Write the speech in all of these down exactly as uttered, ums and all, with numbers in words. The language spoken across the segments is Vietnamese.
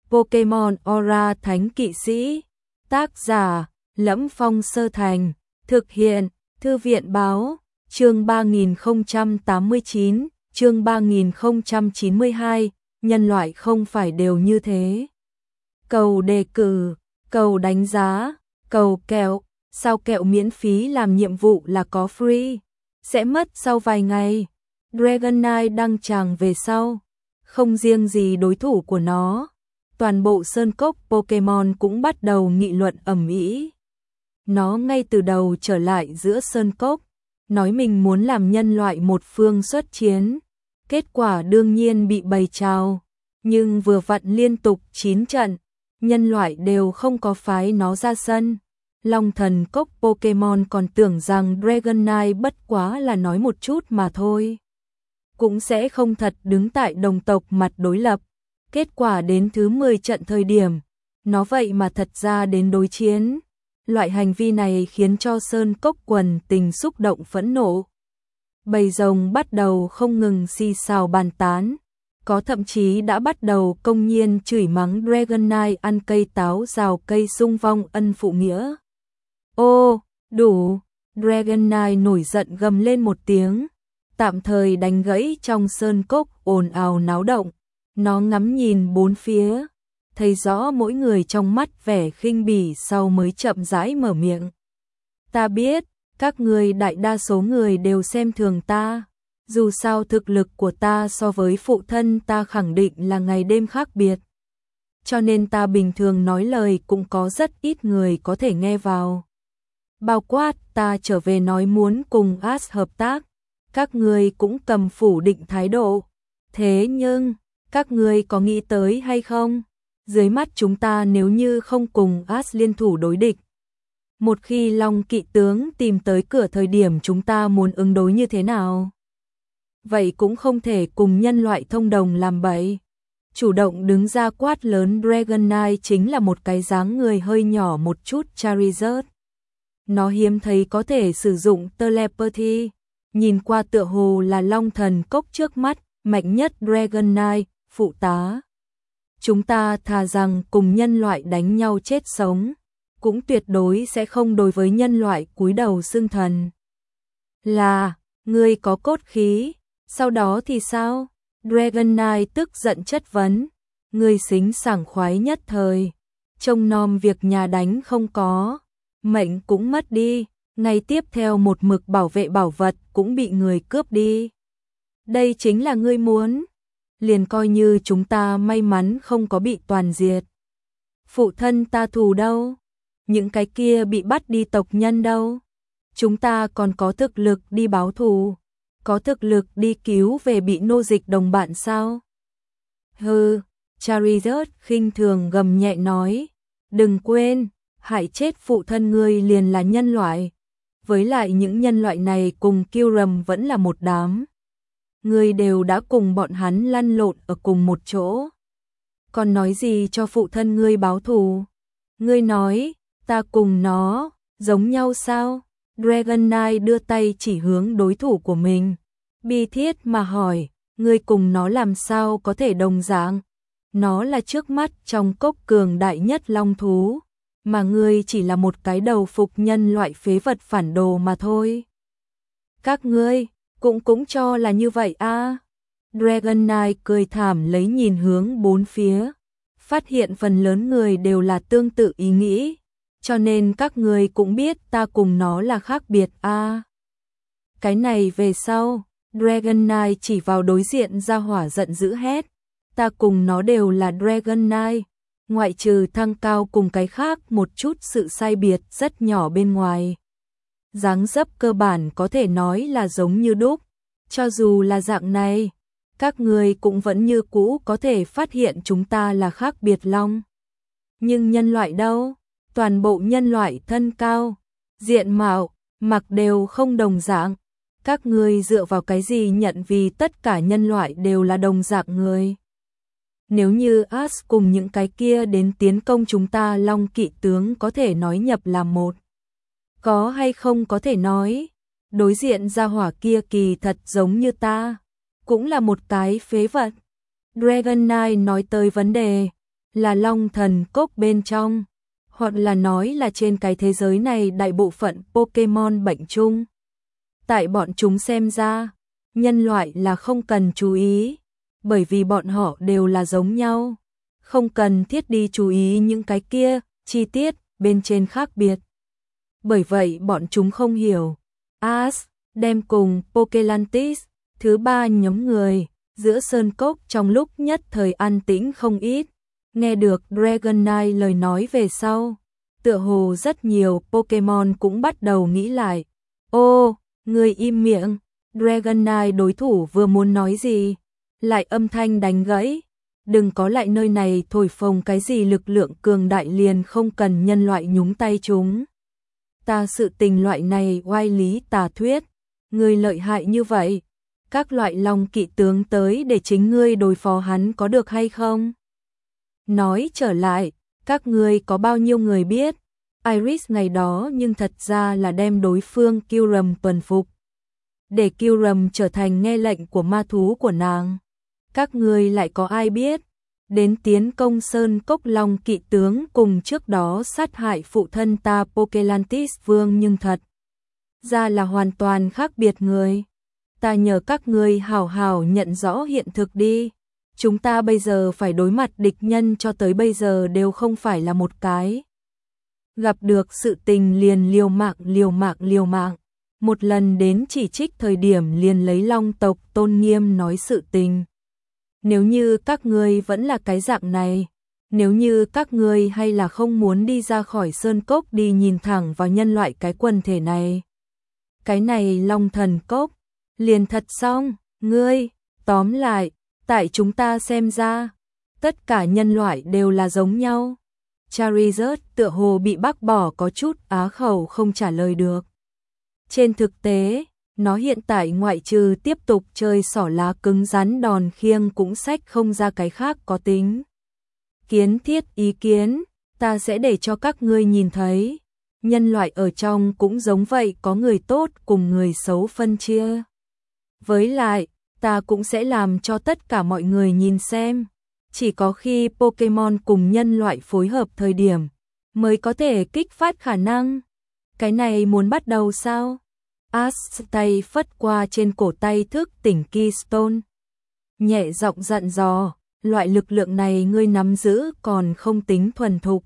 Pokemon Aura Thánh Kỵ Sĩ. Tác giả: Lẫm Phong Sơ Thành. Thực hiện: Thư viện báo. Chương ba nghìn không trăm tám mươi chín, chương ba nghìn không trăm chín mươi hai, nhân loại không phải đều như thế. Cầu đề cử, cầu đánh giá, cầu kẹo, sao kẹo miễn phí làm nhiệm vụ là có free, sẽ mất sau vài ngày. Dragonite đăng tràng về sau, không riêng gì đối thủ của nó, toàn bộ sơn cốc Pokemon cũng bắt đầu nghị luận ầm ĩ. Nó ngay từ đầu trở lại giữa sơn cốc, nói mình muốn làm nhân loại một phương xuất chiến, kết quả đương nhiên bị bầy trào, nhưng vừa vặn liên tục chín trận, nhân loại đều không có phái nó ra sân. Long thần cốc Pokemon còn tưởng rằng Dragonite bất quá là nói một chút mà thôi, cũng sẽ không thật đứng tại đồng tộc mặt đối lập. Kết quả đến thứ mười trận thời điểm, nó vậy mà thật ra đến đối chiến. Loại hành vi này khiến cho sơn cốc quần tình xúc động phẫn nộ. Bầy rồng bắt đầu không ngừng xì xào bàn tán, có thậm chí đã bắt đầu công nhiên chửi mắng Dragonite ăn cây táo rào cây xung vong ân phụ nghĩa. Ô, đủ! Dragonite nổi giận gầm lên một tiếng, tạm thời đánh gãy trong sơn cốc ồn ào náo động. Nó ngắm nhìn bốn phía, thấy rõ mỗi người trong mắt vẻ khinh bỉ sau mới chậm rãi mở miệng. Ta biết, các người đại đa số người đều xem thường ta, dù sao thực lực của ta so với phụ thân ta khẳng định là ngày đêm khác biệt. Cho nên ta bình thường nói lời cũng có rất ít người có thể nghe vào. Bao quát ta trở về nói muốn cùng Ash hợp tác, các người cũng cầm phủ định thái độ. Thế nhưng, các người có nghĩ tới hay không? Dưới mắt chúng ta nếu như không cùng Ash liên thủ đối địch, một khi Long Kỵ tướng tìm tới cửa thời điểm chúng ta muốn ứng đối như thế nào? Vậy cũng không thể cùng nhân loại thông đồng làm bậy. Chủ động đứng ra quát lớn Dragonite chính là một cái dáng người hơi nhỏ một chút Charizard. Nó hiếm thấy có thể sử dụng telepathy, nhìn qua tựa hồ là long thần cốc trước mắt, mạnh nhất Dragonite, phụ tá. Chúng ta thà rằng cùng nhân loại đánh nhau chết sống, cũng tuyệt đối sẽ không đối với nhân loại cúi đầu xưng thần. Là, ngươi có cốt khí, sau đó thì sao? Dragonite tức giận chất vấn, ngươi xính sảng khoái nhất thời, trông nom việc nhà đánh không có, mệnh cũng mất đi, ngày tiếp theo một mực bảo vệ bảo vật cũng bị người cướp đi. Đây chính là ngươi muốn, liền coi như chúng ta may mắn không có bị toàn diệt. Phụ thân ta thù đâu? Những cái kia bị bắt đi tộc nhân đâu? Chúng ta còn có thực lực đi báo thù, có thực lực đi cứu về bị nô dịch đồng bạn sao? Hừ, Charizard khinh thường gầm nhẹ nói, đừng quên, hại chết phụ thân ngươi liền là nhân loại. Với lại những nhân loại này cùng Kyurem vẫn là một đám. Ngươi đều đã cùng bọn hắn lăn lộn ở cùng một chỗ. Còn nói gì cho phụ thân ngươi báo thù? Ngươi nói, ta cùng nó, giống nhau sao? Dragonite đưa tay chỉ hướng đối thủ của mình. Bi thiết mà hỏi, ngươi cùng nó làm sao có thể đồng dạng? Nó là trước mắt trong cốc cường đại nhất long thú, mà ngươi chỉ là một cái đầu phục nhân loại phế vật phản đồ mà thôi. Các ngươi cũng cũng cho là như vậy a? À? Dragonite cười thảm lấy nhìn hướng bốn phía, phát hiện phần lớn người đều là tương tự ý nghĩ, cho nên các ngươi cũng biết ta cùng nó là khác biệt a. À? Cái này về sau, Dragonite chỉ vào đối diện ra hỏa giận dữ hét, ta cùng nó đều là Dragonite, ngoại trừ thăng cao cùng cái khác một chút sự sai biệt rất nhỏ bên ngoài. Dáng dấp cơ bản có thể nói là giống như đúc, cho dù là dạng này, các người cũng vẫn như cũ có thể phát hiện chúng ta là khác biệt long. Nhưng nhân loại đâu? Toàn bộ nhân loại thân cao, diện mạo, mặc đều không đồng dạng. Các người dựa vào cái gì nhận vì tất cả nhân loại đều là đồng dạng người? Nếu như Ash cùng những cái kia đến tiến công chúng ta, Long Kỵ tướng có thể nói nhập làm một. Có hay không có thể nói, đối diện ra hỏa kia kỳ thật giống như ta, cũng là một cái phế vật. Dragonite nói tới vấn đề, là Long Thần Cốc bên trong, hoặc là nói là trên cái thế giới này đại bộ phận Pokemon bệnh chung. Tại bọn chúng xem ra, nhân loại là không cần chú ý, bởi vì bọn họ đều là giống nhau, không cần thiết đi chú ý những cái kia, chi tiết bên trên khác biệt. Bởi vậy bọn chúng không hiểu. Ash đem cùng Pokelantis, thứ ba nhóm người, giữa sơn cốc trong lúc nhất thời an tĩnh không ít. Nghe được Dragonite lời nói về sau, tựa hồ rất nhiều Pokemon cũng bắt đầu nghĩ lại. Ô, người im miệng, Dragonite đối thủ vừa muốn nói gì, lại âm thanh đánh gãy. Đừng có lại nơi này thổi phồng cái gì lực lượng cường đại liền không cần nhân loại nhúng tay chúng. Ta sự tình loại này oai lý tà thuyết, ngươi lợi hại như vậy, các loại long kỵ tướng tới để chính ngươi đối phó hắn có được hay không? Nói trở lại, các ngươi có bao nhiêu người biết, Iris ngày đó nhưng thật ra là đem đối phương Kyurem tuần phục, để Kyurem trở thành nghe lệnh của ma thú của nàng. Các ngươi lại có ai biết, đến tiến công sơn cốc long kỵ tướng cùng trước đó sát hại phụ thân ta Pokelantis Vương nhưng thật ra là hoàn toàn khác biệt người. Ta nhờ các ngươi hảo hảo nhận rõ hiện thực đi. Chúng ta bây giờ phải đối mặt địch nhân cho tới bây giờ đều không phải là một cái. Gặp được sự tình liền liều mạng liều mạng liều mạng. Một lần đến chỉ trích thời điểm liền lấy long tộc tôn nghiêm nói sự tình. Nếu như các ngươi vẫn là cái dạng này, nếu như các ngươi hay là không muốn đi ra khỏi sơn cốc đi nhìn thẳng vào nhân loại cái quần thể này. Cái này Long Thần Cốc, liền thật xong, ngươi, tóm lại, tại chúng ta xem ra, tất cả nhân loại đều là giống nhau. Charizard tựa hồ bị bác bỏ có chút á khẩu không trả lời được. Trên thực tế, nó hiện tại ngoại trừ tiếp tục chơi xỏ lá cứng rắn đòn khiêng cũng xách không ra cái khác có tính. Kiến thiết ý kiến, ta sẽ để cho các ngươi nhìn thấy. Nhân loại ở trong cũng giống vậy, có người tốt cùng người xấu phân chia. Với lại, ta cũng sẽ làm cho tất cả mọi người nhìn xem. Chỉ có khi Pokemon cùng nhân loại phối hợp thời điểm, mới có thể kích phát khả năng. Cái này muốn bắt đầu sao? Ash tay phất qua trên cổ tay thức tỉnh Keystone. Nhẹ giọng dặn dò, loại lực lượng này ngươi nắm giữ còn không tính thuần thục.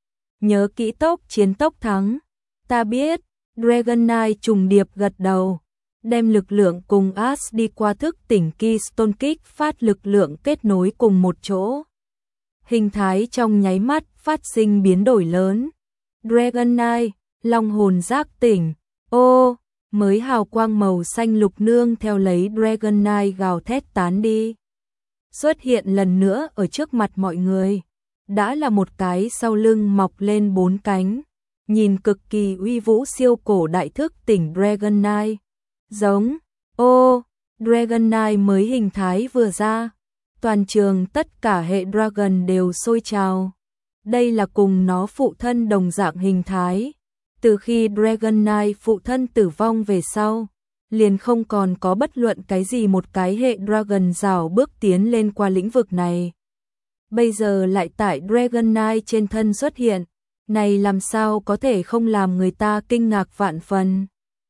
Nhớ kỹ tốc chiến tốc thắng. Ta biết, Dragonite trùng điệp gật đầu. Đem lực lượng cùng Ash đi qua thức tỉnh Keystone kích phát lực lượng kết nối cùng một chỗ. Hình thái trong nháy mắt phát sinh biến đổi lớn. Dragonite, long hồn giác tỉnh. Ô, mới hào quang màu xanh lục nương theo lấy Dragonite gào thét tán đi. Xuất hiện lần nữa ở trước mặt mọi người. Đã là một cái sau lưng mọc lên bốn cánh. Nhìn cực kỳ uy vũ siêu cổ đại thức tỉnh Dragonite. Giống, ô, Dragonite mới hình thái vừa ra. Toàn trường tất cả hệ Dragon đều sôi trào. Đây là cùng nó phụ thân đồng dạng hình thái. Từ khi Dragonite phụ thân tử vong về sau, liền không còn có bất luận cái gì một cái hệ Dragon rào bước tiến lên qua lĩnh vực này. Bây giờ lại tại Dragonite trên thân xuất hiện, này làm sao có thể không làm người ta kinh ngạc vạn phần.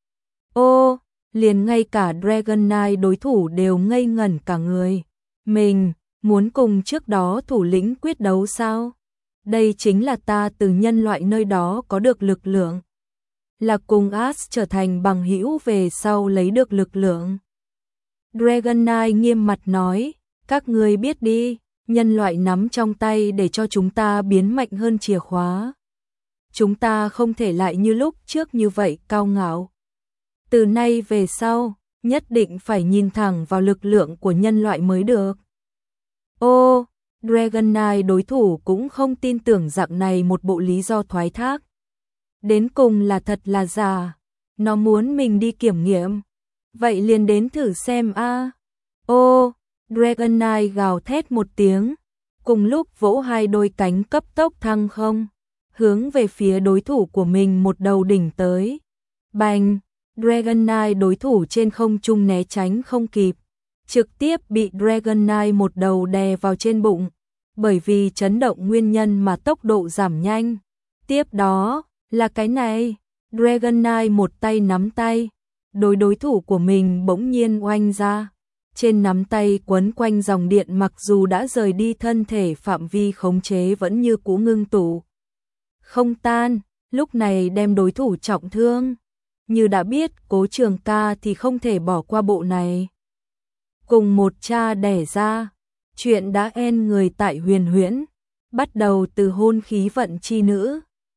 Ô, liền ngay cả Dragonite đối thủ đều ngây ngẩn cả người. Mình, muốn cùng trước đó thủ lĩnh quyết đấu sao? Đây chính là ta từ nhân loại nơi đó có được lực lượng. Là cùng Ash trở thành bằng hữu về sau lấy được lực lượng. Dragonite nghiêm mặt nói, các ngươi biết đi, nhân loại nắm trong tay để cho chúng ta biến mạnh hơn chìa khóa. Chúng ta không thể lại như lúc trước như vậy cao ngạo. Từ nay về sau, nhất định phải nhìn thẳng vào lực lượng của nhân loại mới được. Ô, Dragonite đối thủ cũng không tin tưởng dạng này một bộ lý do thoái thác. Đến cùng là thật là giả, nó muốn mình đi kiểm nghiệm. Vậy liền đến thử xem a. À. Ô, Dragonite gào thét một tiếng, cùng lúc vỗ hai đôi cánh cấp tốc thăng không, hướng về phía đối thủ của mình một đầu đỉnh tới. Bành, Dragonite đối thủ trên không trung né tránh không kịp, trực tiếp bị Dragonite một đầu đè vào trên bụng. bởi vì chấn động nguyên nhân mà tốc độ giảm nhanh. Tiếp đó, là cái này, Dragon Knight một tay nắm tay, đối đối thủ của mình bỗng nhiên oanh ra. Trên nắm tay quấn quanh dòng điện mặc dù đã rời đi thân thể phạm vi khống chế vẫn như cũ ngưng tụ. Không tan, lúc này đem đối thủ trọng thương. Như đã biết Cố Trường Ca thì không thể bỏ qua bộ này. Cùng một cha đẻ ra, chuyện đã en người tại Huyền Huyễn, bắt đầu từ hôn khí vận chi nữ.